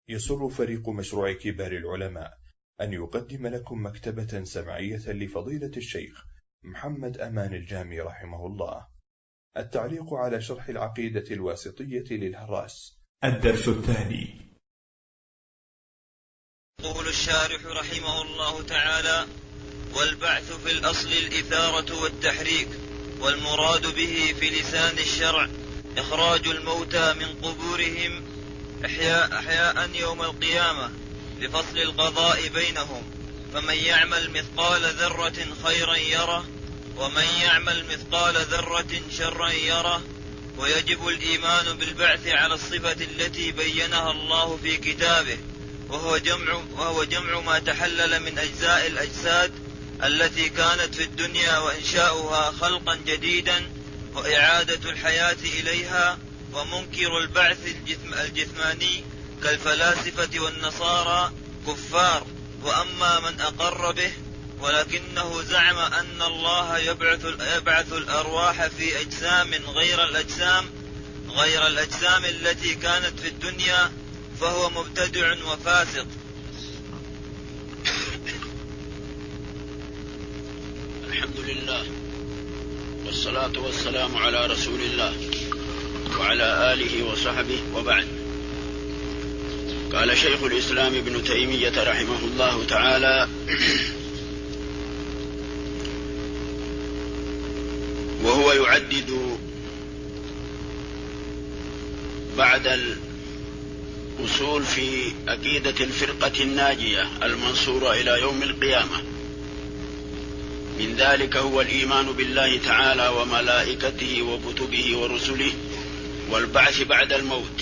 يسر فريق مشروع كبار العلماء أن يقدم لكم مكتبة سمعية لفضيلة الشيخ محمد أمان الجامي رحمه الله. التعليق على شرح العقيدة الواسطية للهراس. الدرس الثاني. يقول الشارح رحمه الله تعالى: والبعث في الأصل الإثارة والتحريك، والمراد به في لسان الشرع إخراج الموتى من قبورهم أحياء يوم القيامة لفصل القضاء بينهم، فمن يعمل مثقال ذرة خيرا يره، ومن يعمل مثقال ذرة شرا يره. ويجب الإيمان بالبعث على الصفة التي بينها الله في كتابه، وهو جمع ما تحلل من أجزاء الأجساد التي كانت في الدنيا، وإنشاؤها خلقا جديدا وإعادة الحياة إليها. ومنكر البعث الجثماني كالفلاسفة والنصارى كفار. وأما من أقر به ولكنه زعم أن الله يبعث الأرواح في أجسام غير الأجسام التي كانت في الدنيا، فهو مبتدع وفاسق. الحمد لله والصلاة والسلام على رسول الله وعلى آله وصحبه، وبعد. قال شيخ الإسلام ابن تيمية رحمه الله تعالى: وهو يعدد بعد الوصول في عقيدة الفرقة الناجية المنصورة إلى يوم القيامة. من ذلك هو الإيمان بالله تعالى وملائكته وكتبه ورسله والبعث بعد الموت.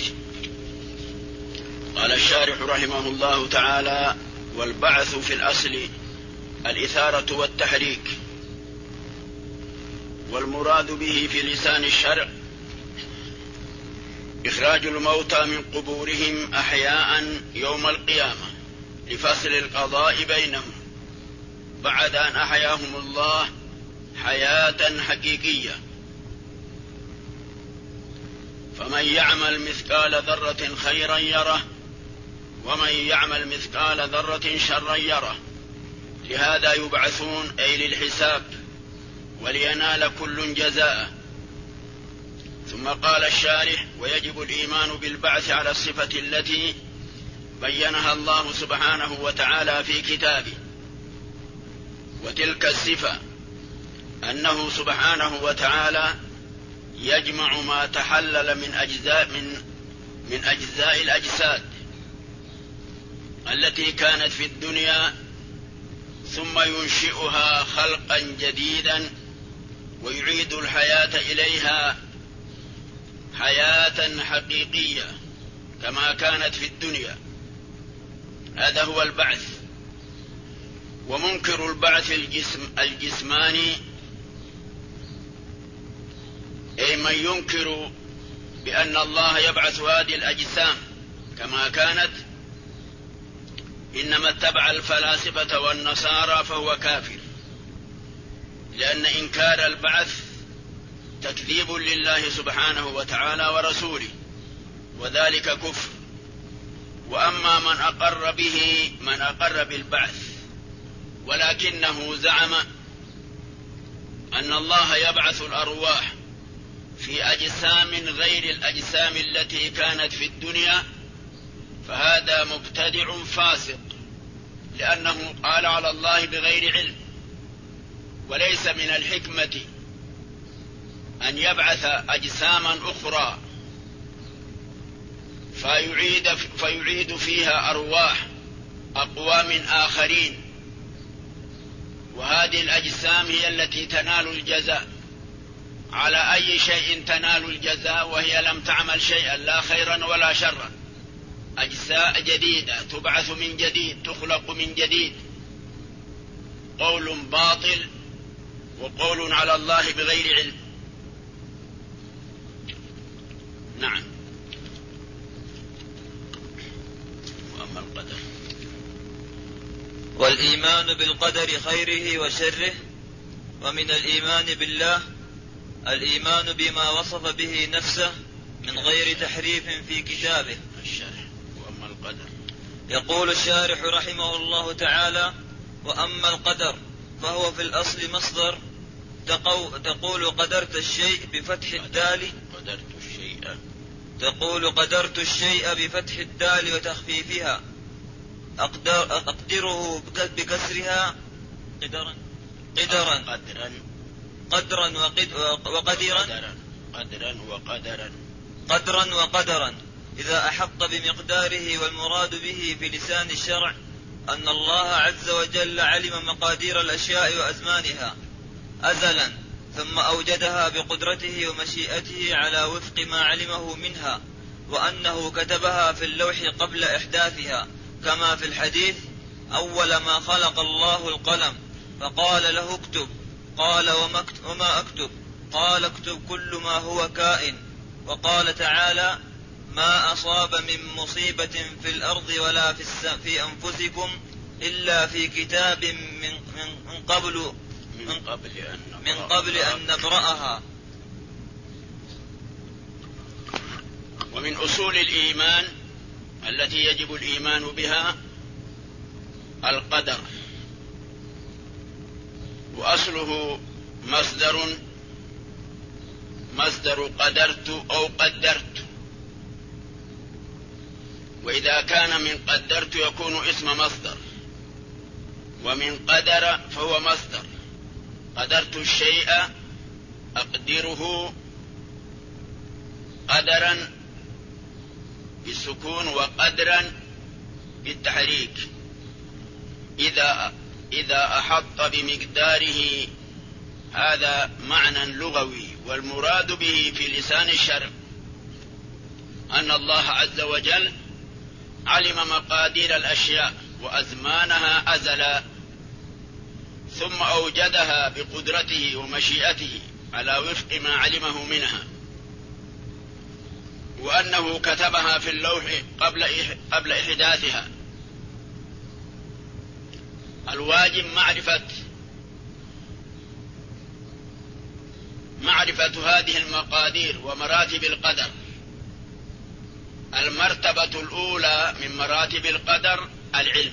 قال الشارح رحمه الله تعالى: والبعث في الأصل الإثارة والتحريك، والمراد به في لسان الشرع إخراج الموتى من قبورهم أحياء يوم القيامة لفصل القضاء بينهم بعد أن أحياهم الله حياة حقيقية. فمن يعمل مثقال ذرة خيرا يره، ومن يعمل مثقال ذرة شرا يره. لهذا يبعثون، أي للحساب، ولينال كل جزاء. ثم قال الشارح: ويجب الإيمان بالبعث على الصفة التي بينها الله سبحانه وتعالى في كتابه. وتلك الصفة أنه سبحانه وتعالى يجمع ما تحلل من أجزاء الأجساد التي كانت في الدنيا، ثم ينشئها خلقا جديدا ويعيد الحياة إليها حياة حقيقية كما كانت في الدنيا. هذا هو البعث. ومنكر البعث الجسماني، أي من ينكر بأن الله يبعث هذه الأجسام كما كانت، إنما اتبع الفلاسفة والنصارى فهو كافر، لأن إنكار البعث تكذيب لله سبحانه وتعالى ورسوله، وذلك كفر. وأما من أقر بالبعث ولكنه زعم أن الله يبعث الأرواح في أجسام غير الأجسام التي كانت في الدنيا، فهذا مبتدع فاسق، لأنه قال على الله بغير علم. وليس من الحكمة أن يبعث أجساما أخرى فيعيد فيها أرواح أقوام آخرين، وهذه الأجسام هي التي تنال الجزاء. على أي شيء تنال الجزاء وهي لم تعمل شيئا، لا خيرا ولا شرا؟ أجزاء جديدة تبعث من جديد، تخلق من جديد. قول باطل وقول على الله بغير علم. نعم. وأما القدر، والإيمان بالقدر خيره وشره. ومن الإيمان بالله الإيمان بما وصف به نفسه من غير تحريف في كتابه. الشرح. وأما القدر، يقول الشارح رحمه الله تعالى: وأما القدر فهو في الأصل مصدر. تقول قدرت الشيء بفتح الدال. تقول قدرت الشيء بفتح الدال وتخفيفها. أقدره بكسرها قدرا وقدرا إذا أحط بمقداره. والمراد به في لسان الشرع أن الله عز وجل علم مقادير الأشياء وأزمانها أزلا، ثم أوجدها بقدرته ومشيئته على وفق ما علمه منها، وأنه كتبها في اللوح قبل إحداثها، كما في الحديث: أول ما خلق الله القلم فقال له اكتب، قال وما أكتب؟ قال اكتب كل ما هو كائن. وقال تعالى: ما أصاب من مصيبة في الأرض ولا في أنفسكم إلا في كتاب من قبل أن نبرأها. ومن أصول الإيمان التي يجب الإيمان بها القدر، وأصله مصدر قدرت أو قدرت. وإذا كان من قدرت يكون اسم مصدر، ومن قدر فهو مصدر. قدرت الشيء أقدره قدرا بالسكون وقدرا بالتحريك. إذا أحط بمقداره، هذا معنى لغوي. والمراد به في لسان الشرع أن الله عز وجل علم مقادير الأشياء وأزمانها أزلا، ثم أوجدها بقدرته ومشيئته على وفق ما علمه منها، وأنه كتبها في اللوح قبل إحداثها. الواجب معرفة هذه المقادير ومراتب القدر. المرتبة الأولى من مراتب القدر العلم،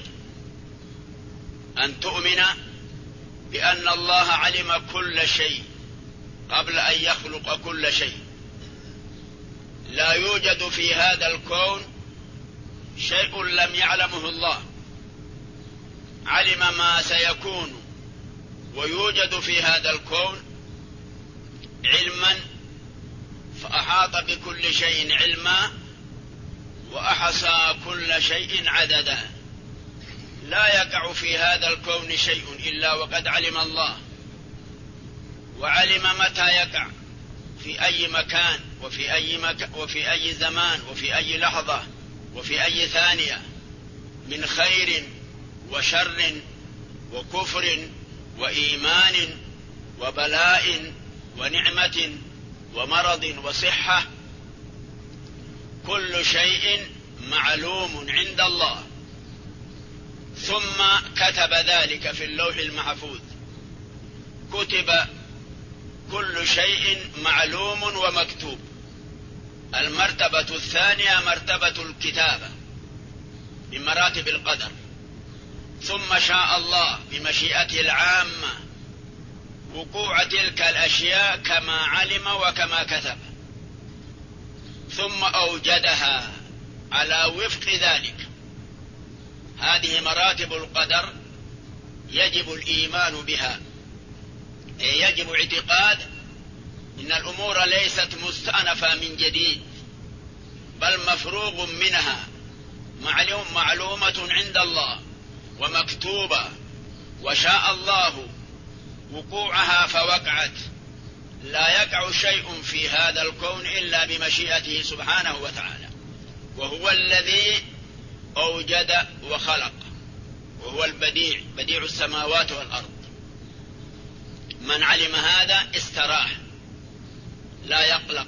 أن تؤمن بأن الله علم كل شيء قبل أن يخلق كل شيء. لا يوجد في هذا الكون شيء لم يعلمه الله. علم ما سيكون ويوجد في هذا الكون علما، فأحاط بكل شيء علما وأحصى كل شيء عددا. لا يقع في هذا الكون شيء إلا وقد علم الله، وعلم متى يقع في أي مكان وفي أي زمان وفي أي لحظة وفي أي ثانية، من خير وشر وكفر وإيمان وبلاء ونعمة ومرض وصحة. كل شيء معلوم عند الله، ثم كتب ذلك في اللوح المحفوظ. كتب كل شيء معلوم ومكتوب. المرتبة الثانية مرتبة الكتابة من مراتب القدر. ثم شاء الله بمشيئته العامة وقوع تلك الأشياء كما علم وكما كتب، ثم أوجدها على وفق ذلك. هذه مراتب القدر يجب الإيمان بها. يجب اعتقاد إن الأمور ليست مستأنفة من جديد، بل مفروغ منها، معلومة عند الله ومكتوبة، وشاء الله وقوعها فوقعت. لا يقع شيء في هذا الكون إلا بمشيئته سبحانه وتعالى، وهو الذي أوجد وخلق، وهو البديع، بديع السماوات والأرض. من علم هذا استراح، لا يقلق.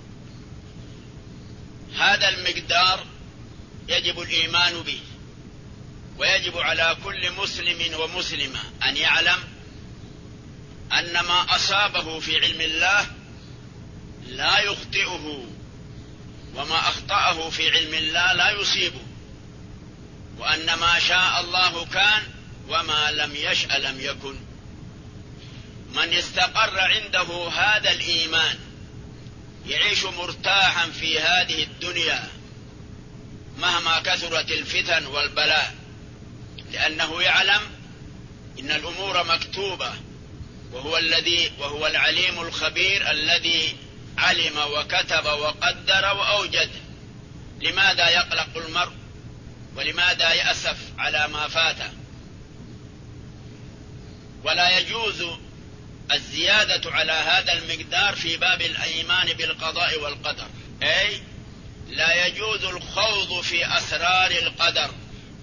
هذا المقدار يجب الإيمان به، ويجب على كل مسلم ومسلمة أن يعلم أن ما أصابه في علم الله لا يخطئه، وما أخطأه في علم الله لا يصيبه. وأن ما شاء الله كان وما لم يشأ لم يكن. من استقر عنده هذا الإيمان يعيش مرتاحا في هذه الدنيا مهما كثرت الفتن والبلاء، لأنه يعلم إن الأمور مكتوبة، وهو العليم الخبير الذي علم وكتب وقدر وأوجد. لماذا يقلق المرء ولماذا يأسف على ما فاته؟ ولا يجوز الزيادة على هذا المقدار في باب الإيمان بالقضاء والقدر، أي لا يجوز الخوض في أسرار القدر.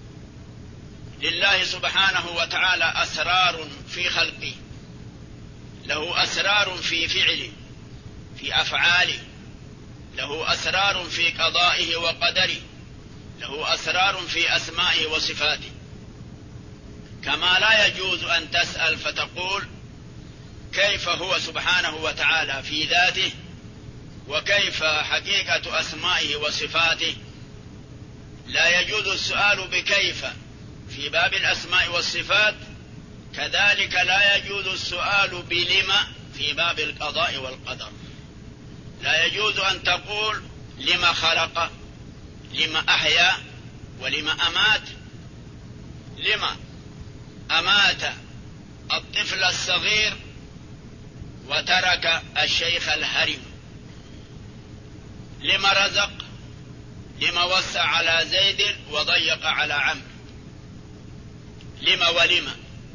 لله سبحانه وتعالى أسرار في خلقه، له أسرار في فعله في أفعاله، له أسرار في قضائه وقدره، له أسرار في أسمائه وصفاته. كما لا يجوز أن تسأل فتقول كيف هو سبحانه وتعالى في ذاته وكيف حقيقة أسمائه وصفاته. لا يجوز السؤال بكيف في باب الأسماء والصفات، كذلك لا يجوز السؤال بلما في باب القضاء والقدر. لا يجوز أن تقول لما خلق، لما أحيا، ولما أمات. لما أمات الطفل الصغير وترك الشيخ الهرم؟ لما رزق؟ لما وسع على زيد وضيق على عمرو؟ لما ولما؟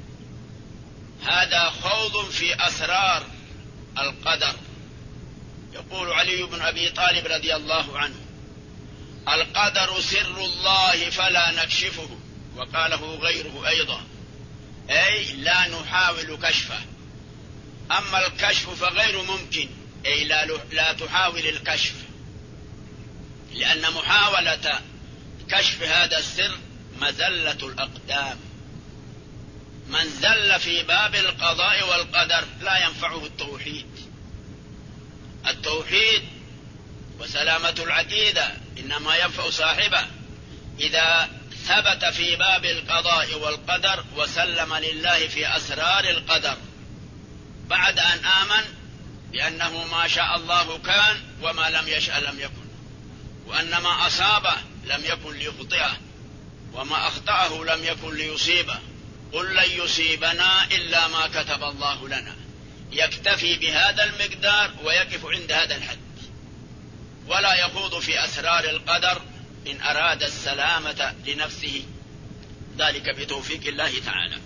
هذا خوض في أسرار القدر. يقول علي بن أبي طالب رضي الله عنه: القدر سر الله فلا نكشفه، وقاله غيره أيضا، أي لا نحاول كشفه. أما الكشف فغير ممكن، أي لا تحاول الكشف، لأن محاولة كشف هذا السر مزلة الأقدام. من زل في باب القضاء والقدر لا ينفعه التوحيد. التوحيد وسلامة العقيدة إنما ينفع صاحبه إذا ثبت في باب القضاء والقدر وسلم لله في أسرار القدر، بعد أن آمن بأنه ما شاء الله كان وما لم يشأ لم يكن، وأن ما أصابه لم يكن ليخطئه وما أخطأه لم يكن ليصيبه. قل لن يصيبنا إلا ما كتب الله لنا. يكتفي بهذا المقدار ويقف عند هذا الحد، ولا يخوض في أسرار القدر إن أراد السلامة لنفسه، ذلك بتوفيق الله تعالى.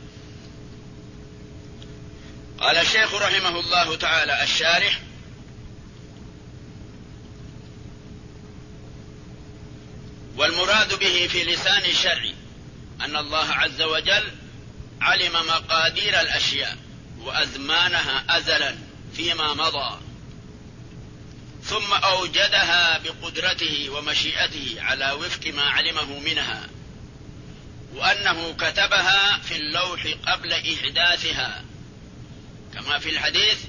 قال الشيخ رحمه الله تعالى الشارح: والمراد به في لسان الشرع أن الله عز وجل علم مقادير الأشياء وأزمانها أزلا فيما مضى، ثم أوجدها بقدرته ومشيئته على وفق ما علمه منها، وأنه كتبها في اللوح قبل إحداثها، كما في الحديث: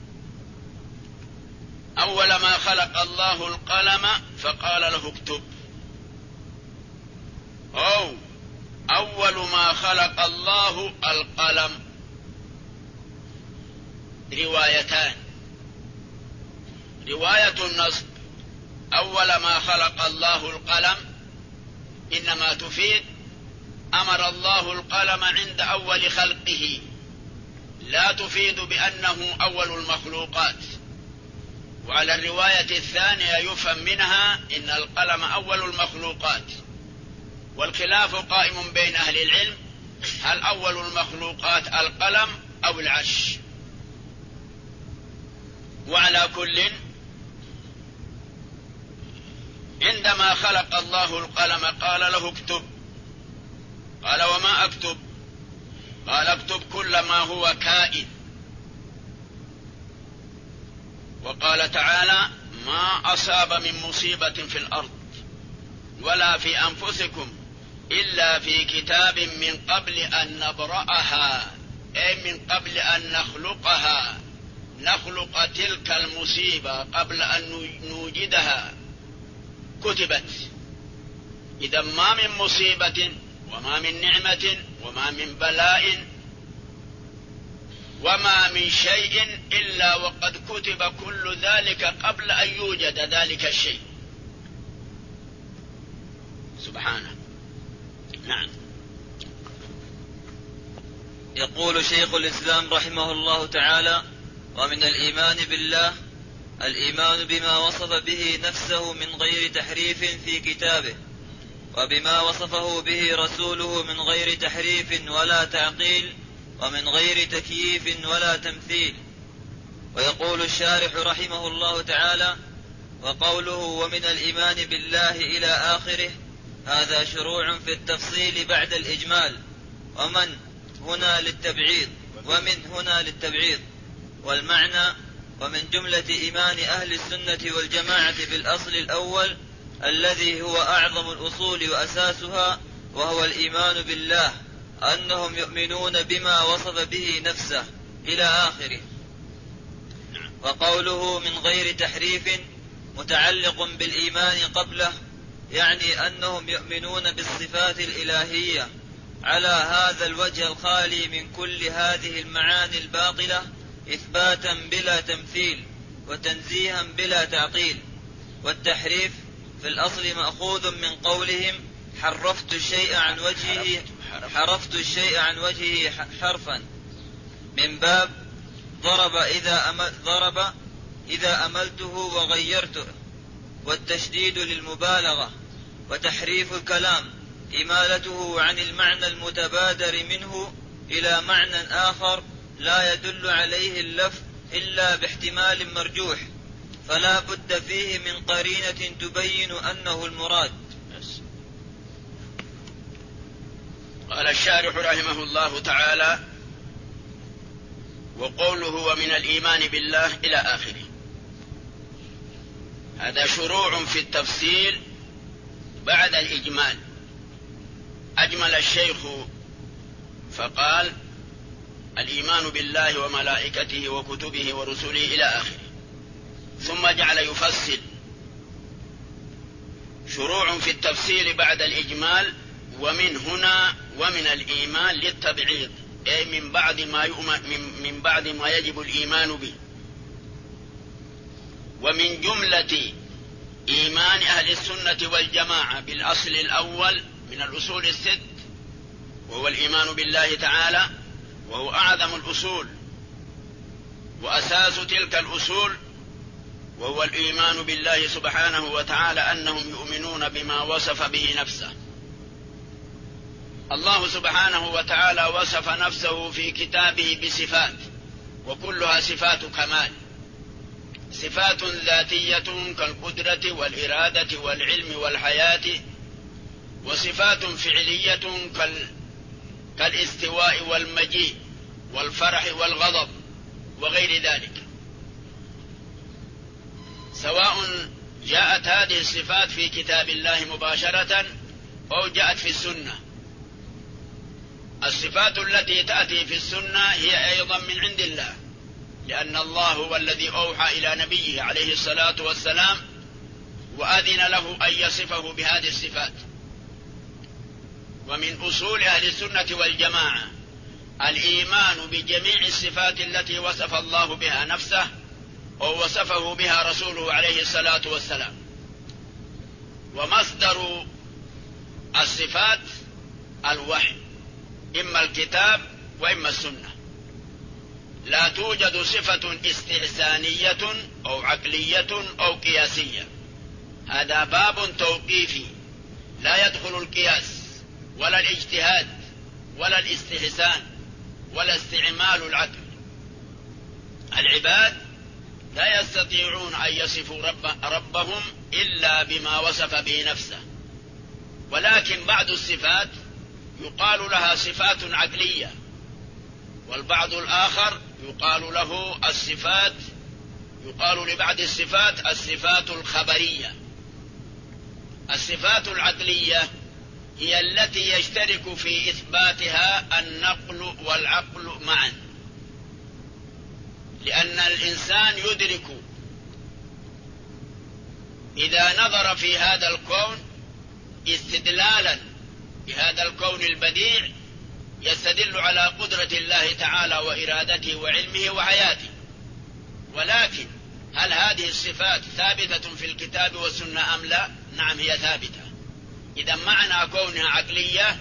أول ما خلق الله القلم فقال له اكتب، أو أول ما خلق الله القلم. روايتان: رواية النصب أول ما خلق الله القلم إنما تفيد أمر الله القلم عند أول خلقه، لا تفيد بأنه أول المخلوقات. وعلى الرواية الثانية يفهم منها إن القلم أول المخلوقات، والخلاف قائم بين أهل العلم: هل أول المخلوقات القلم أو العرش؟ وعلى كل، عندما خلق الله القلم قال له اكتب، قال وما أكتب؟ قال اكتب كل ما هو كائن. وقال تعالى: ما أصاب من مصيبة في الأرض ولا في أنفسكم إلا في كتاب من قبل أن نبرأها، أي من قبل أن نخلقها، نخلق تلك المصيبة قبل أن نوجدها كتبت. إذا ما من مصيبة وما من نعمة وما من بلاء وما من شيء إلا وقد كتب كل ذلك قبل أن يوجد ذلك الشيء سبحانه. نعم. يقول شيخ الإسلام رحمه الله تعالى: ومن الإيمان بالله الإيمان بما وصف به نفسه من غير تحريف في كتابه، وبما وصفه به رسوله من غير تحريف ولا تعطيل، ومن غير تكييف ولا تمثيل. ويقول الشارح رحمه الله تعالى: وقوله ومن الإيمان بالله إلى آخره هذا شروع في التفصيل بعد الإجمال، ومن هنا للتبعيض، والمعنى: ومن جملة إيمان أهل السنة والجماعة بالأصل الأول الذي هو أعظم الأصول وأساسها، وهو الإيمان بالله، أنهم يؤمنون بما وصف به نفسه إلى آخره. وقوله من غير تحريف متعلق بالإيمان قبله، يعني أنهم يؤمنون بالصفات الإلهية على هذا الوجه الخالي من كل هذه المعاني الباطلة، إثباتا بلا تمثيل وتنزيها بلا تعطيل. والتحريف في الأصل مأخوذ من قولهم حرفت الشيء عن وجهه حرفا، من باب ضرب إذا أملته وغيرته، والتشديد للمبالغة. وتحريف الكلام إمالته عن المعنى المتبادر منه إلى معنى آخر لا يدل عليه اللفظ إلا باحتمال مرجوح، فلا بد فيه من قرينة تبين أنه المراد. قال الشارح رحمه الله تعالى: وقوله ومن الإيمان بالله إلى آخره، هذا شروع في التفصيل بعد الإجمال. أجمل الشيخ فقال: الإيمان بالله وملائكته وكتبه ورسله إلى آخره، ثم جعل يفصل: شروع في التفصيل بعد الإجمال، ومن هنا ومن الإيمان للتبعيض، أي من بعد ما يجب الإيمان به. ومن جملة إيمان أهل السنة والجماعة بالأصل الأول من الأصول الست، وهو الإيمان بالله تعالى، وهو أعظم الأصول وأساس تلك الأصول، وهو الإيمان بالله سبحانه وتعالى أنهم يؤمنون بما وصف به نفسه. الله سبحانه وتعالى وصف نفسه في كتابه بصفات، وكلها صفات كمال، صفات ذاتية كالقدرة والإرادة والعلم والحياة، وصفات فعلية كالاستواء والمجيء والفرح والغضب وغير ذلك، سواء جاءت هذه الصفات في كتاب الله مباشرة أو جاءت في السنة. الصفات التي تأتي في السنة هي أيضا من عند الله، لأن الله هو الذي أوحى إلى نبيه عليه الصلاة والسلام وأذن له أن يصفه بهذه الصفات. ومن أصول أهل السنة والجماعة الإيمان بجميع الصفات التي وصف الله بها نفسه أو وصفه بها رسوله عليه الصلاة والسلام. ومصدر الصفات الوحي، إما الكتاب وإما السنة. لا توجد صفة استحسانية أو عقلية أو قياسية، هذا باب توقيفي لا يدخل القياس ولا الاجتهاد ولا الاستحسان ولا استعمال العقل. العباد لا يستطيعون أن يصفوا ربهم إلا بما وصف به نفسه، ولكن بعض الصفات يقال لها صفات عقلية، والبعض الآخر يقال له يقال لبعض الصفات الصفات الخبرية. الصفات العقلية هي التي يشترك في إثباتها النقل والعقل معا، لأن الإنسان يدرك إذا نظر في هذا الكون استدلالا بهذا الكون البديع يستدل على قدرة الله تعالى وإرادته وعلمه وحياته. ولكن هل هذه الصفات ثابتة في الكتاب والسنة أم لا؟ نعم هي ثابتة. إذا معنى كونها عقلية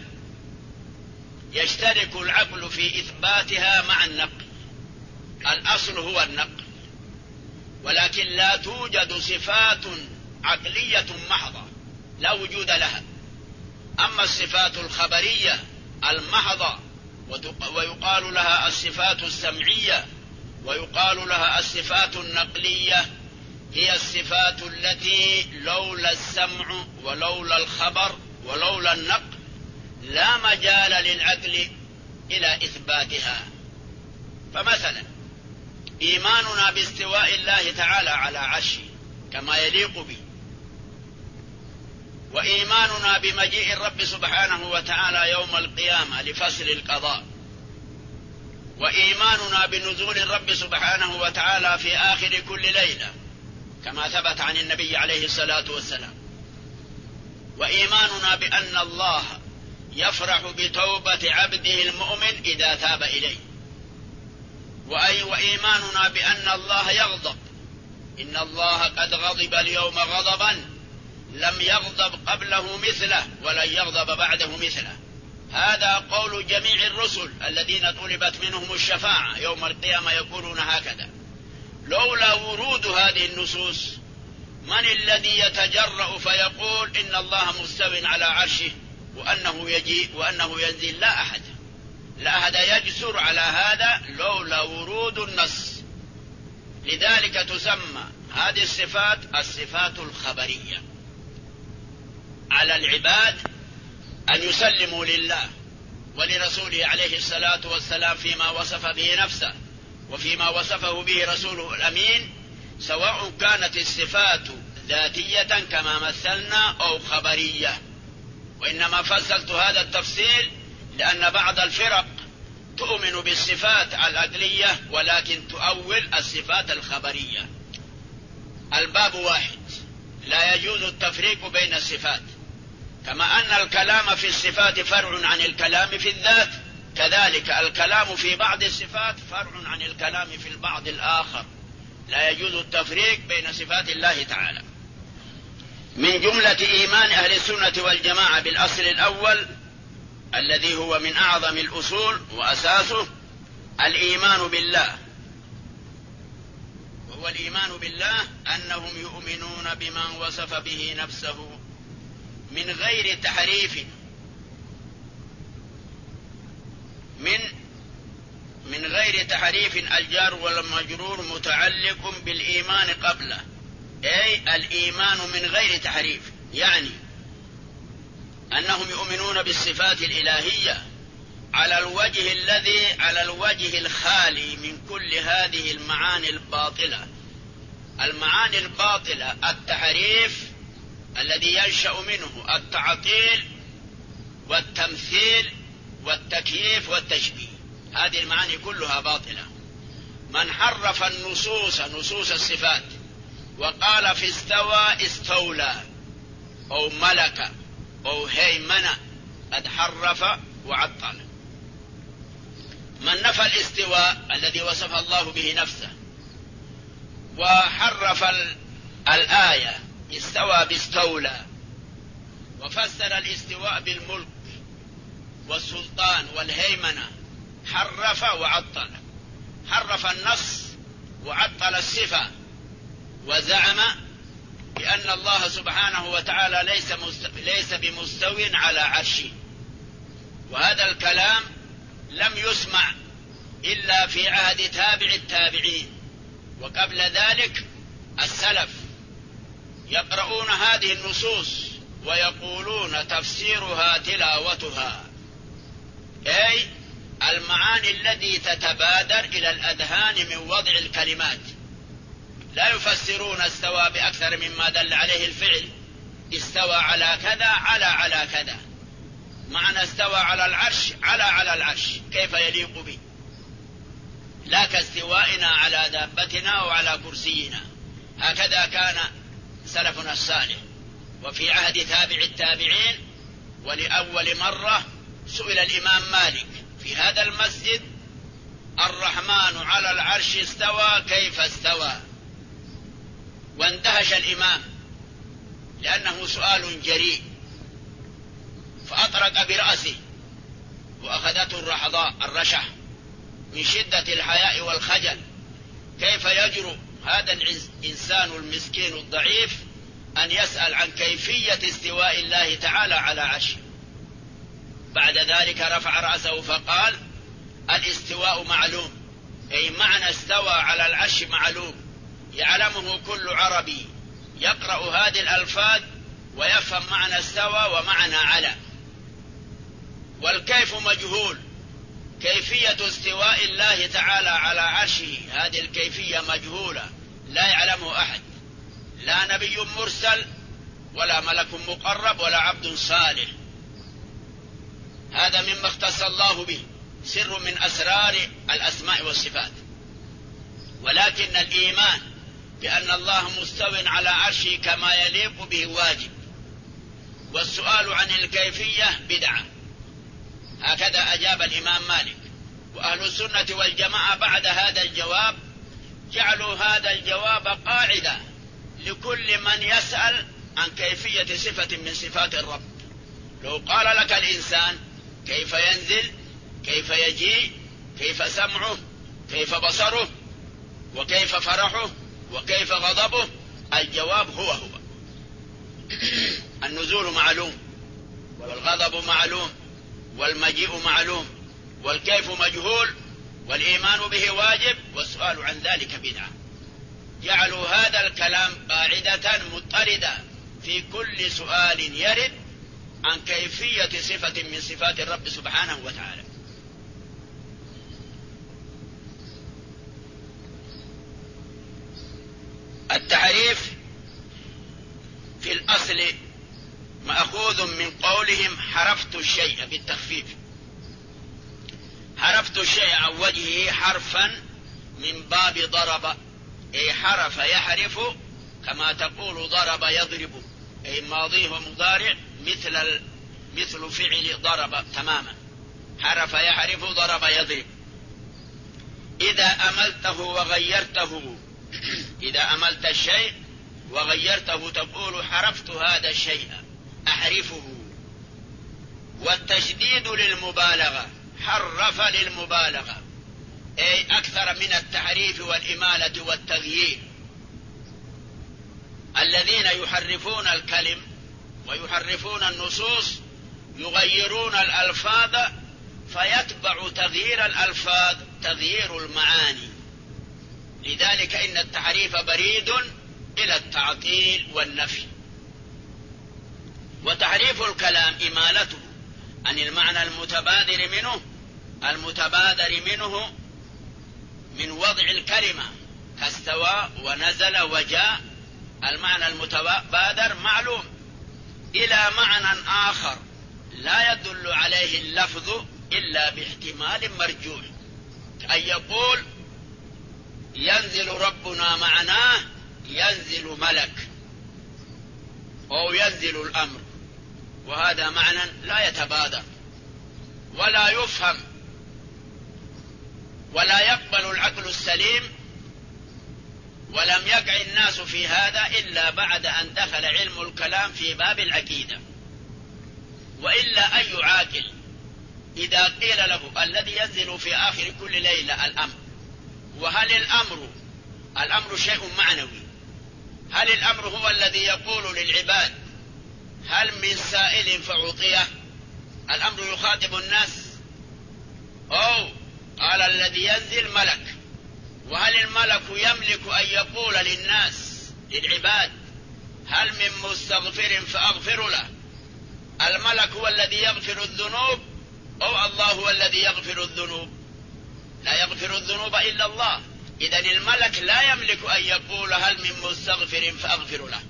يشترك العقل في إثباتها مع النقل، الأصل هو النقل، ولكن لا توجد صفات عقلية محضة لا وجود لها. أما الصفات الخبرية المحضة ويقال لها الصفات السمعية ويقال لها الصفات النقلية، هي الصفات التي لولا السمع ولولا الخبر ولولا النقل لا مجال للعقل إلى إثباتها. فمثلا إيماننا باستواء الله تعالى على عرشه كما يليق به، وإيماننا بمجيء الرب سبحانه وتعالى يوم القيامة لفصل القضاء، وإيماننا بنزول الرب سبحانه وتعالى في آخر كل ليلة كما ثبت عن النبي عليه الصلاة والسلام، وإيماننا بأن الله يفرح بتوبة عبده المؤمن إذا تاب إليه، وإيماننا بأن الله يغضب، إن الله قد غضب اليوم غضبا لم يغضب قبله مثله ولن يغضب بعده مثله. هذا قول جميع الرسل الذين طلبت منهم الشفاعة يوم القيامة يقولون هكذا. لولا ورود هذه النصوص من الذي يتجرأ فيقول إن الله مستو على عرشه وأنه يجيء وأنه ينزل؟ لا أحد، لا أحد يجسر على هذا لولا ورود النص. لذلك تسمى هذه الصفات الصفات الخبرية. على العباد أن يسلموا لله ولرسوله عليه الصلاة والسلام فيما وصف به نفسه وفيما وصفه به رسوله الأمين، سواء كانت الصفات ذاتية كما مثلنا أو خبرية. وإنما فصلت هذا التفصيل لأن بعض الفرق تؤمن بالصفات العقلية ولكن تؤول الصفات الخبرية. الباب واحد، لا يجوز التفريق بين الصفات، كما أن الكلام في الصفات فرع عن الكلام في الذات، كذلك الكلام في بعض الصفات فرع عن الكلام في البعض الآخر. لا يجوز التفريق بين صفات الله تعالى. من جملة إيمان أهل السنة والجماعة بالأصل الأول الذي هو من أعظم الأصول وأساسه الإيمان بالله، وهو الإيمان بالله أنهم يؤمنون بما وصف به نفسه من غير تحريف، من غير تحريف. الجار والمجرور متعلق بالإيمان قبله، أي الإيمان من غير تحريف، يعني أنهم يؤمنون بالصفات الإلهية على الوجه الخالي من كل هذه المعاني الباطلة. المعاني الباطلة التحريف الذي ينشأ منه التعطيل والتمثيل والتكييف والتشبيه، هذه المعاني كلها باطلة. من حرف نصوص الصفات وقال في استوى استولى أو ملك أو هيمن قد حرف وعطل. من نفى الاستواء الذي وصف الله به نفسه وحرف الآية استوى باستولى وفسر الاستواء بالملك والسلطان والهيمنة، حرف وعطل، حرف النص وعطل الصفة، وزعم بأن الله سبحانه وتعالى ليس بمستو على عرشه. وهذا الكلام لم يسمع إلا في عهد تابع التابعين، وقبل ذلك السلف يقرؤون هذه النصوص ويقولون تفسيرها تلاوتها، أي المعاني التي تتبادر إلى الأذهان من وضع الكلمات. لا يفسرون استوى بأكثر مما دل عليه الفعل، استوى على كذا على كذا، معنى استوى على العرش على العرش كيف يليق به، لا كاستوائنا على دابتنا وعلى كرسينا. هكذا كان سلفنا الصالح. وفي عهد تابع التابعين ولأول مرة سئل الإمام مالك في هذا المسجد: الرحمن على العرش استوى كيف استوى؟ واندهش الإمام لأنه سؤال جريء، فأطرق برأسه وأخذته الرشح من شدة الحياء والخجل. كيف يجرؤ هذا الإنسان المسكين الضعيف أن يسأل عن كيفية استواء الله تعالى على عرشه؟ بعد ذلك رفع رأسه فقال: الاستواء معلوم، أي معنى استوى على العرش معلوم، يعلمه كل عربي يقرأ هذه الألفاظ ويفهم معنى استوى ومعنى على. والكيف مجهول، كيفية استواء الله تعالى على عرشه هذه الكيفية مجهولة لا يعلمه أحد، لا نبي مرسل ولا ملك مقرب ولا عبد صالح. هذا مما اختص الله به، سر من أسرار الأسماء والصفات. ولكن الإيمان بأن الله مستو على عرشه كما يليق به واجب، والسؤال عن الكيفية بدعة. هكذا أجاب الإمام مالك. وأهل السنة والجماعة بعد هذا الجواب جعلوا هذا الجواب قاعدة لكل من يسأل عن كيفية صفة من صفات الرب. لو قال لك الإنسان: كيف ينزل؟ كيف يجيء؟ كيف سمعه؟ كيف بصره؟ وكيف فرحه؟ وكيف غضبه؟ الجواب هو النزول معلوم، والغضب معلوم، والمجيء معلوم، والكيف مجهول، والإيمان به واجب، والسؤال عن ذلك بدعة. جعلوا هذا الكلام قاعدة مضطردة في كل سؤال يرد عن كيفية صفة من صفات الرب سبحانه وتعالى. التعريف في الأصل مأخوذ من قولهم: حرفت الشيء، بالتخفيف. حرفت الشيء عن وجهه حرفا من باب ضرب، أي حرف يحرف، كما تقول ضرب يضرب، أي ماضيه مضارع مثل فعل ضرب تماما. حرف يحرف، ضرب يضرب. إذا أملته وغيرته إذا أملت الشيء وغيرته تقول: حرفت هذا الشيء، أحرفه. والتشديد للمبالغة، حرف للمبالغة، أي أكثر من التحريف والإمالة والتغيير. الذين يحرفون الكلم ويحرفون النصوص يغيرون الألفاظ، فيتبع تغيير الألفاظ تغيير المعاني. لذلك إن التحريف بريد إلى التعطيل والنفي. وتحريف الكلام إمالته عن المعنى المتبادر منه من وضع الكلمة، كاستوى ونزل وجاء، المعنى المتبادر معلوم، إلى معنى آخر لا يدل عليه اللفظ إلا باحتمال مرجوح، أن يقول: ينزل ربنا، معناه ينزل ملك أو ينزل الأمر، وهذا معنى لا يتبادر ولا يفهم ولا يقبل العقل السليم. ولم يقع الناس في هذا إلا بعد أن دخل علم الكلام في باب العقيدة. وإلا أي عاقل إذا قيل له: الذي ينزل في آخر كل ليلة الأمر، وهل الأمر شيء معنوي؟ هل الأمر هو الذي يقول للعباد: هل من سائل فعطيه؟ الأمر يخاطب الناس. أو قال: الذي ينزل ملك، وهل الملك يملك أن يقول للناس للعباد: هل من مستغفر فأغفر له؟ الملك هو الذي يغفر الذنوب، أو الله هو الذي يغفر الذنوب؟ لا يغفر الذنوب إلا الله. إذن الملك لا يملك أن يقول: هل من مستغفر فأغفر له؟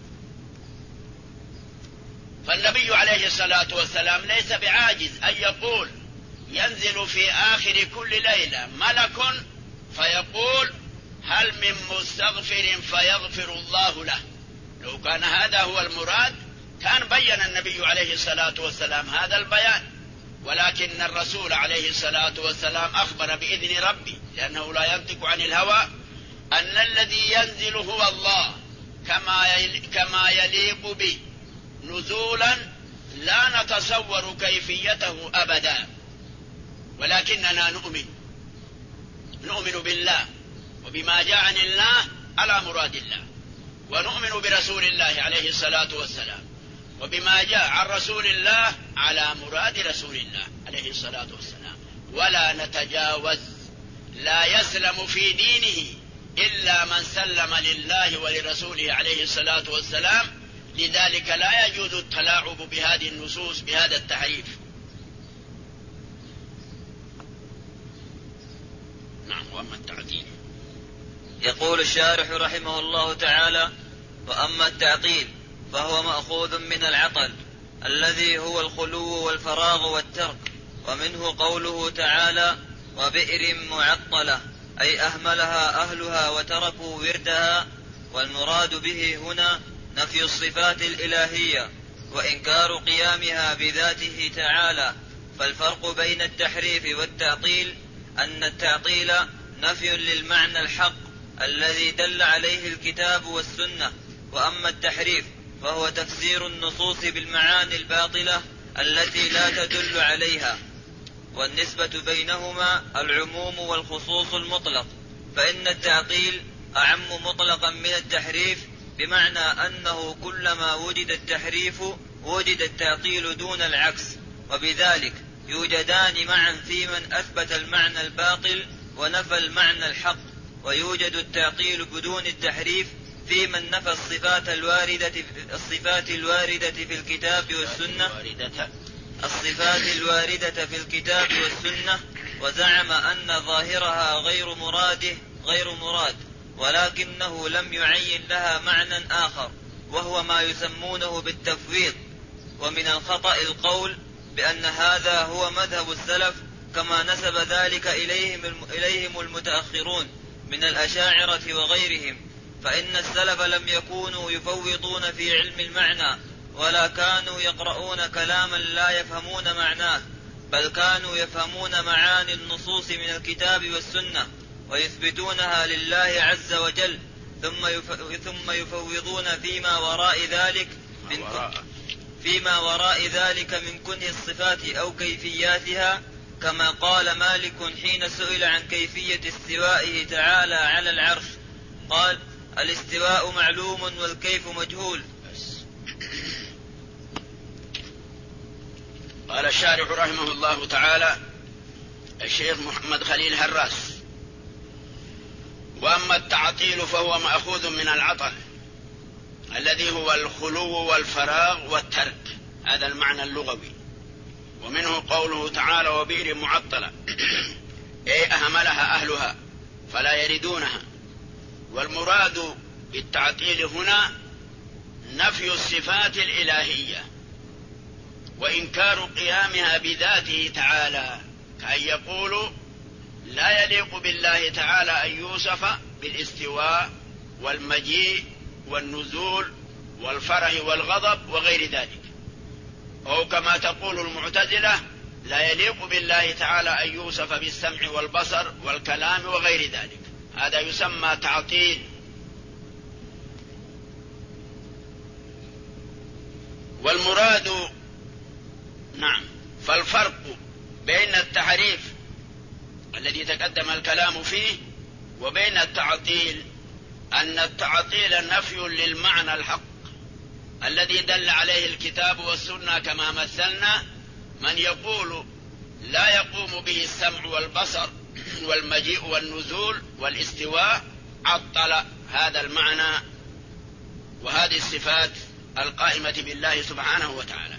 فالنبي عليه الصلاة والسلام ليس بعاجز أن يقول: ينزل في آخر كل ليلة ملك فيقول: هل من مستغفر فيغفر الله له؟ لو كان هذا هو المراد كان بين النبي عليه الصلاة والسلام هذا البيان، ولكن الرسول عليه الصلاة والسلام أخبر بإذن ربي لأنه لا ينطق عن الهوى أن الذي ينزل هو الله كما يليق به نزولا لا نتصور كيفيته أبدا، ولكننا نؤمن بالله وبما جاء عن الله على مراد الله، ونؤمن برسول الله عليه الصلاة والسلام وبما جاء عن رسول الله على مراد رسول الله عليه الصلاة والسلام، ولا نتجاوز. لا يسلم في دينه إلا من سلم لله ولرسوله عليه الصلاة والسلام، لذلك لا يجوز التلاعب بهذه النصوص بهذا التحريف. نعم. وأما التعطيل، يقول الشارح رحمه الله تعالى: وأما التعطيل فهو مأخوذ من العطل الذي هو الخلو والفراغ والترك، ومنه قوله تعالى: وبئر معطلة، أي أهملها أهلها وتركوا وردها. والمراد به هنا نفي الصفات الإلهية وإنكار قيامها بذاته تعالى. فالفرق بين التحريف والتعطيل أن التعطيل نفي للمعنى الحق الذي دل عليه الكتاب والسنة، وأما التحريف فهو تفسير النصوص بالمعاني الباطلة التي لا تدل عليها. والنسبة بينهما العموم والخصوص المطلق، فإن التعطيل أعم مطلقا من التحريف، بمعنى أنه كلما وجد التحريف وجد التعطيل دون العكس، وبذلك يوجدان معا في من أثبت المعنى الباطل ونفى المعنى الحق، ويوجد التعطيل بدون التحريف في من نفى الصفات الواردة في الكتاب والسنة، وزعم أن ظاهرها غير مراد، ولكنه لم يعين لها معنى آخر وهو ما يسمونه بالتفويض. ومن الخطأ القول بأن هذا هو مذهب السلف كما نسب ذلك إليهم المتأخرون من الأشاعرة وغيرهم، فإن السلف لم يكونوا يفوضون في علم المعنى، ولا كانوا يقرؤون كلاما لا يفهمون معناه، بل كانوا يفهمون معاني النصوص من الكتاب والسنة ويثبتونها لله عز وجل، ثم يفوضون فيما وراء ذلك من كنه الصفات أو كيفياتها، كما قال مالك حين سئل عن كيفية استوائه تعالى على العرش، قال: الاستواء معلوم والكيف مجهول. قال الشارح رحمه الله تعالى الشيخ محمد خليل هراس: وأما التعطيل فهو مأخوذ من العطل الذي هو الخلو والفراغ والترك، هذا المعنى اللغوي. ومنه قوله تعالى: وبئر معطلة، أي أهملها أهلها فلا يردونها. والمراد بالتعطيل هنا نفي الصفات الإلهية وإنكار قيامها بذاته تعالى، كأن يقولوا لا يليق بالله تعالى أن يوصف بالاستواء والمجيء والنزول والفرح والغضب وغير ذلك، أو كما تقول المعتزلة لا يليق بالله تعالى أن يوصف بالسمع والبصر والكلام وغير ذلك، هذا يسمى تعطيل. والمراد نعم. فالفرق بين التحريف الذي تقدم الكلام فيه وبين التعطيل أن التعطيل نفي للمعنى الحق الذي دل عليه الكتاب والسنة، كما مثلنا من يقول لا يقوم به السمع والبصر والمجيء والنزول والاستواء، عطل هذا المعنى وهذه الصفات القائمة بالله سبحانه وتعالى.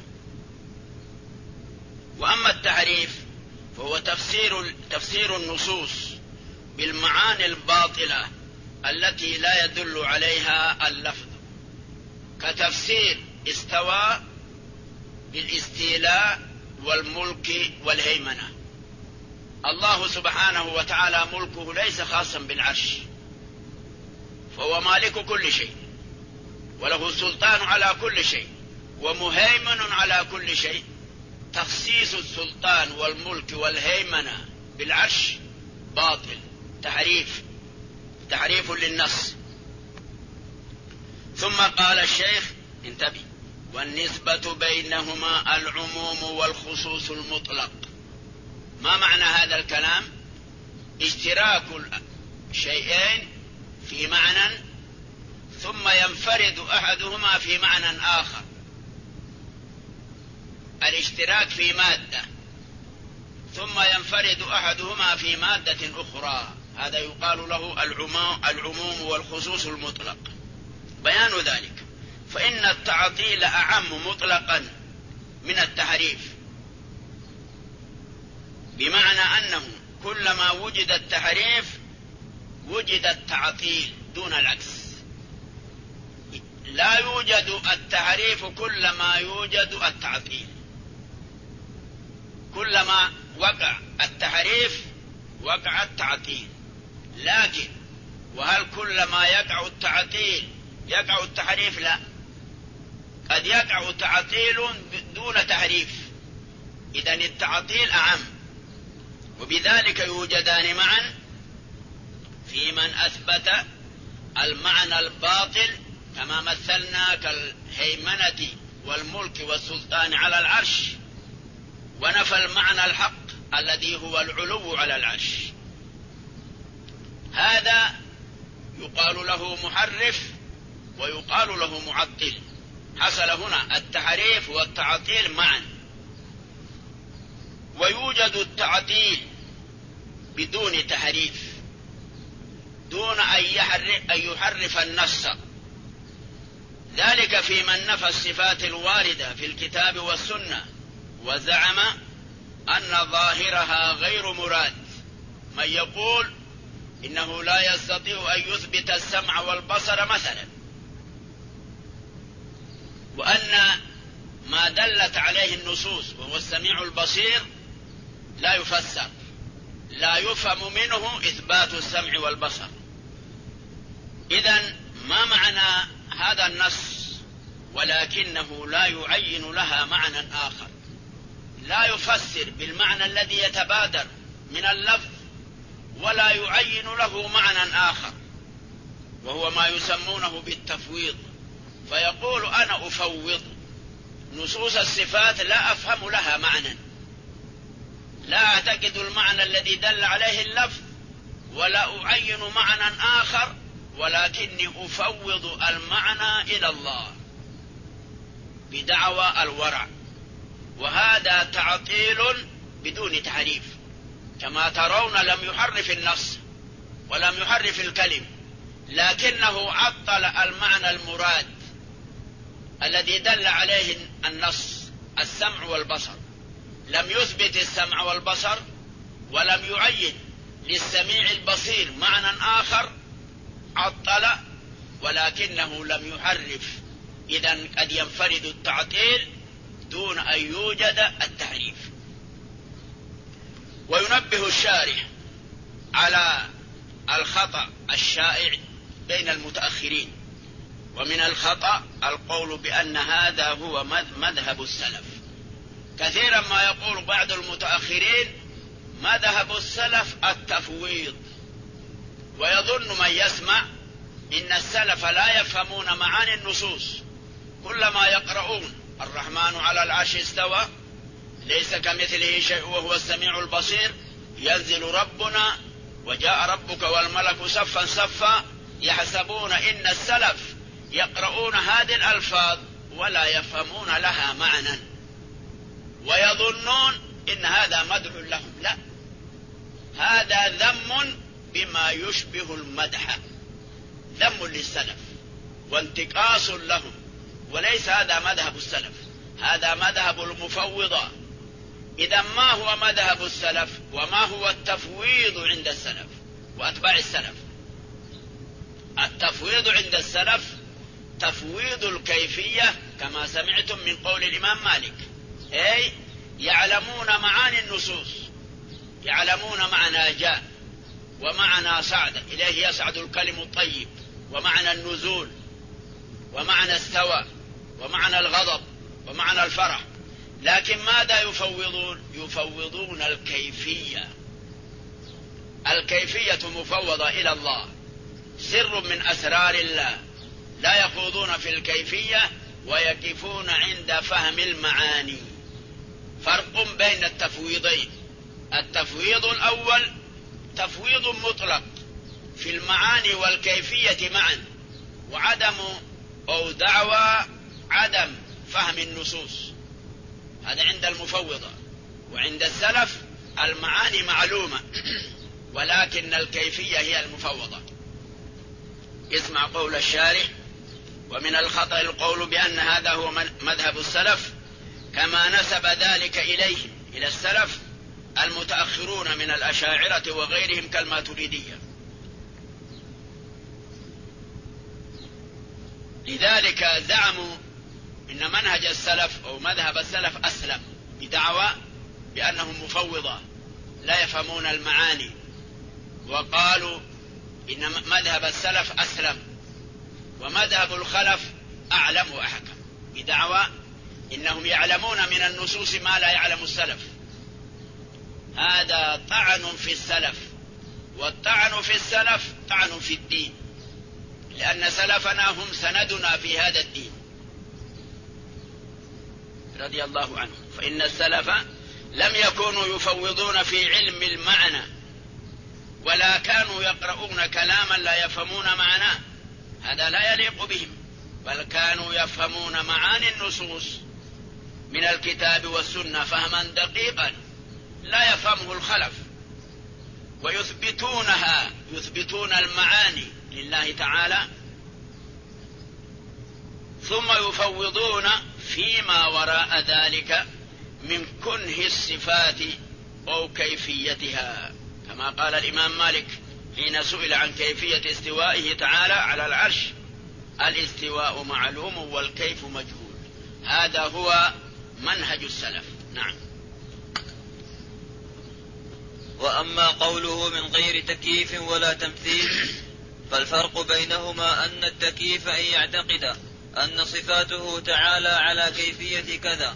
وأما التحريف فهو تفسير النصوص بالمعاني الباطلة التي لا يدل عليها اللفظ، كتفسير استوى بالاستيلاء والملك والهيمنة. الله سبحانه وتعالى ملكه ليس خاصا بالعرش، فهو مالك كل شيء وله السلطان على كل شيء، ومهيمن على كل شيء. تخصيص السلطان والملك والهيمنة بالعرش باطل، تحريف للنص. ثم قال الشيخ انتبه: والنسبة بينهما العموم والخصوص المطلق. ما معنى هذا الكلام؟ اشتراك الشيئين في معنى ثم ينفرد أحدهما في معنى آخر. الاشتراك في مادة ثم ينفرد أحدهما في مادة أخرى، هذا يقال له العموم والخصوص المطلق. بيان ذلك: فإن التعطيل أعم مطلقا من التحريف، بمعنى أنه كلما وجد التحريف وجد التعطيل دون العكس. لا يوجد التحريف كلما يوجد التعطيل. كلما وقع التحريف وقع التعطيل. لكن وهل كلما يقع التعطيل يقع التحريف؟ لا، قد يقع تعطيل دون تحريف. إذن التعطيل أعم، وبذلك يوجدان معا في من أثبت المعنى الباطل كما مثلنا كالهيمنة والملك والسلطان على العرش، ونفى المعنى الحق الذي هو العلو على العرش. هذا يقال له محرف ويقال له معطل. حصل هنا التحريف والتعطيل معا. ويوجد التعطيل بدون تحريف، دون أن يحرف النص. ذلك في من نفى الصفات الواردة في الكتاب والسنة وزعم أن ظاهرها غير مراد. من يقول إنه لا يستطيع أن يثبت السمع والبصر مثلا، وأن ما دلت عليه النصوص وهو السميع البصير لا يفسر، لا يفهم منه إثبات السمع والبصر. إذن ما معنى هذا النص؟ ولكنه لا يعين لها معنى آخر، لا يفسر بالمعنى الذي يتبادر من اللفظ، ولا يعين له معنى آخر، وهو ما يسمونه بالتفويض. فيقول أنا أفوض نصوص الصفات لا أفهم لها معنى، لا أعتقد المعنى الذي دل عليه اللفظ، ولا أعين معنى آخر، ولكني أفوض المعنى إلى الله بدعوى الورع. وهذا تعطيل بدون تحريف. كما ترون لم يحرف النص ولم يحرف الكلم، لكنه عطل المعنى المراد الذي دل عليه النص، السمع والبصر. لم يثبت السمع والبصر، ولم يعين للسميع البصير معنى آخر، عطل، ولكنه لم يحرف. إذن قد ينفرد التعطيل دون أن يوجد التحريف. وينبه الشارح على الخطأ الشائع بين المتأخرين. ومن الخطأ القول بأن هذا هو مذهب السلف. كثيرا ما يقول بعض المتأخرين مذهب السلف التفويض، ويظن من يسمع إن السلف لا يفهمون معاني النصوص. كلما يقرؤون الرحمن على العرش استوى، ليس كمثله شيء وهو السميع البصير، ينزل ربنا، وجاء ربك والملك صفا صفا، يحسبون إن السلف يقرؤون هذه الألفاظ ولا يفهمون لها معنى، ويظنون إن هذا مدح لهم. لا، هذا ذم بما يشبه المدح، ذم للسلف وانتقاص لهم، وليس هذا مذهب السلف، هذا مذهب المفوضة. إذا ما هو مذهب السلف وما هو التفويض عند السلف وأتباع السلف؟ التفويض عند السلف تفويض الكيفية، كما سمعتم من قول الإمام مالك، أي يعلمون معاني النصوص، يعلمون معنى جاء ومعنى صعد، إليه يصعد الكلم الطيب، ومعنى النزول، ومعنى استوى، ومعنى الغضب، ومعنى الفرح. لكن ماذا يفوضون؟ يفوضون الكيفية. الكيفية مفوضة إلى الله، سر من أسرار الله، لا يخوضون في الكيفية ويقفون عند فهم المعاني. فرق بين التفويضين: التفويض الأول تفويض مطلق في المعاني والكيفية معا، وعدم أو دعوى عدم فهم النصوص، هذا عند المفوضة. وعند السلف المعاني معلومة ولكن الكيفية هي المفوضة. اسمع قول الشارح: ومن الخطأ القول بأن هذا هو مذهب السلف، كما نسب ذلك إليهم، إلى السلف المتأخرون من الأشاعرة وغيرهم كالماتريدية. لذلك زعموا إن منهج السلف أو مذهب السلف أسلم، بدعوى بأنهم مفوضة لا يفهمون المعاني، وقالوا إن مذهب السلف أسلم ومذهب الخلف أعلم وأحكم، بدعوى إنهم يعلمون من النصوص ما لا يعلم السلف. هذا طعن في السلف، والطعن في السلف طعن في الدين، لأن سلفنا هم سندنا في هذا الدين رضي الله عنهم. فإن السلف لم يكونوا يفوضون في علم المعنى، ولا كانوا يقرؤون كلاما لا يفهمون معناه، هذا لا يليق بهم، بل كانوا يفهمون معاني النصوص من الكتاب والسنة فهما دقيقا لا يفهمه الخلف، ويثبتونها، يثبتون المعاني لله تعالى، ثم يفوضون فيما وراء ذلك من كنه الصفات أو كيفيتها، كما قال الإمام مالك حين سئل عن كيفية استوائه تعالى على العرش: الاستواء معلوم والكيف مجهول. هذا هو منهج السلف. نعم. وأما قوله من غير تكييف ولا تمثيل، فالفرق بينهما أن التكييف أن يعتقد أن صفاته تعالى على كيفية كذا،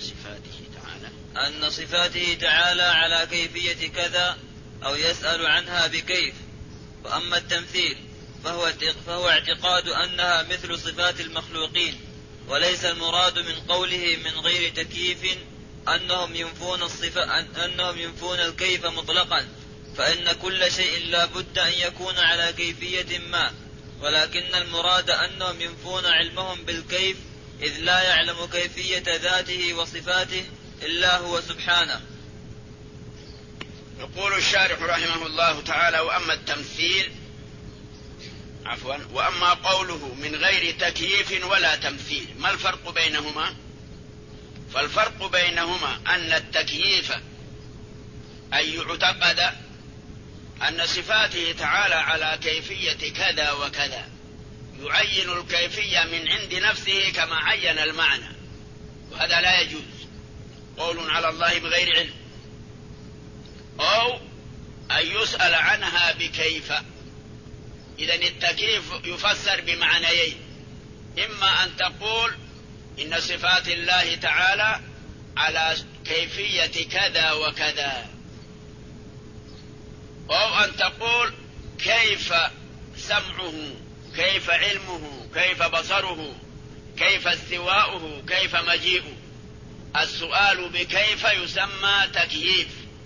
أن صفاته تعالى على كيفية كذا، أو يسأل عنها بكيف. وأما التمثيل فهو اعتقاد أنها مثل صفات المخلوقين، وليس المراد من قوله من غير تكييف أنهم ينفون الكيف مطلقا، فإن كل شيء لا بد أن يكون على كيفية ما، ولكن المراد أنهم ينفون علمهم بالكيف، إذ لا يعلم كيفية ذاته وصفاته إلا هو سبحانه. يقول الشارح رحمه الله تعالى: وأما التمثيل وأما قوله من غير تكييف ولا تمثيل، ما الفرق بينهما؟ فالفرق بينهما أن التكييف أن يعتقد أن صفاته تعالى على كيفية كذا وكذا، يعين الكيفية من عند نفسه كما عين المعنى، وهذا لا يجوز، قول على الله بغير علم. أو أن يسأل عنها بكيف. إذن التكييف يفسر بمعنيين: إما أن تقول إن صفات الله تعالى على كيفية كذا وكذا، أو أن تقول كيف سمعه، كيف علمه، كيف بصره، كيف استواؤه، كيف مجيئه. السؤال بكيف يسمى تكييف،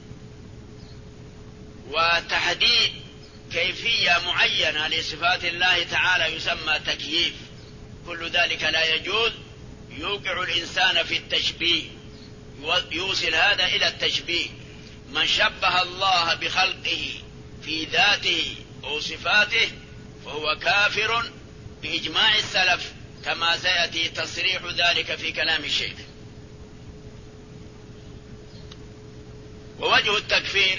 وتحديد كيفية معينة لصفات الله تعالى يسمى تكييف. كل ذلك لا يجوز، يوقع الإنسان في التشبيه، يوصل هذا إلى التشبيه. من شبه الله بخلقه في ذاته أو صفاته فهو كافر بإجماع السلف، كما سيأتي تصريح ذلك في كلام الشيخ. ووجه التكفير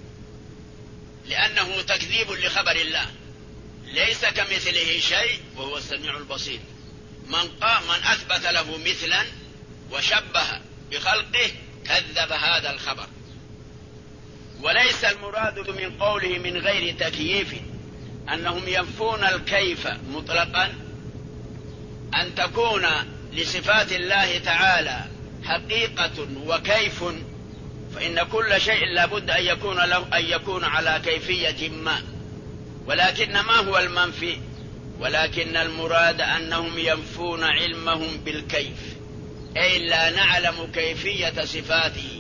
لأنه تكذيب لخبر الله، ليس كمثله شيء وهو السميع البصير. من أثبت له مثلا وشبه بخلقه كذب هذا الخبر. وليس المراد من قوله من غير تكييف أنهم ينفون الكيف مطلقا، أن تكون لصفات الله تعالى حقيقة وكيف، فإن كل شيء لابد أن يكون على كيفية ما. ولكن ما هو المنفي؟ ولكن المراد أنهم ينفون علمهم بالكيف، أي لا نعلم كيفية صفاته،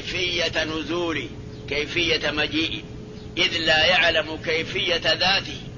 كيفية نزوله، كيفية مجيئه، إذ لا يعلم كيفية ذاته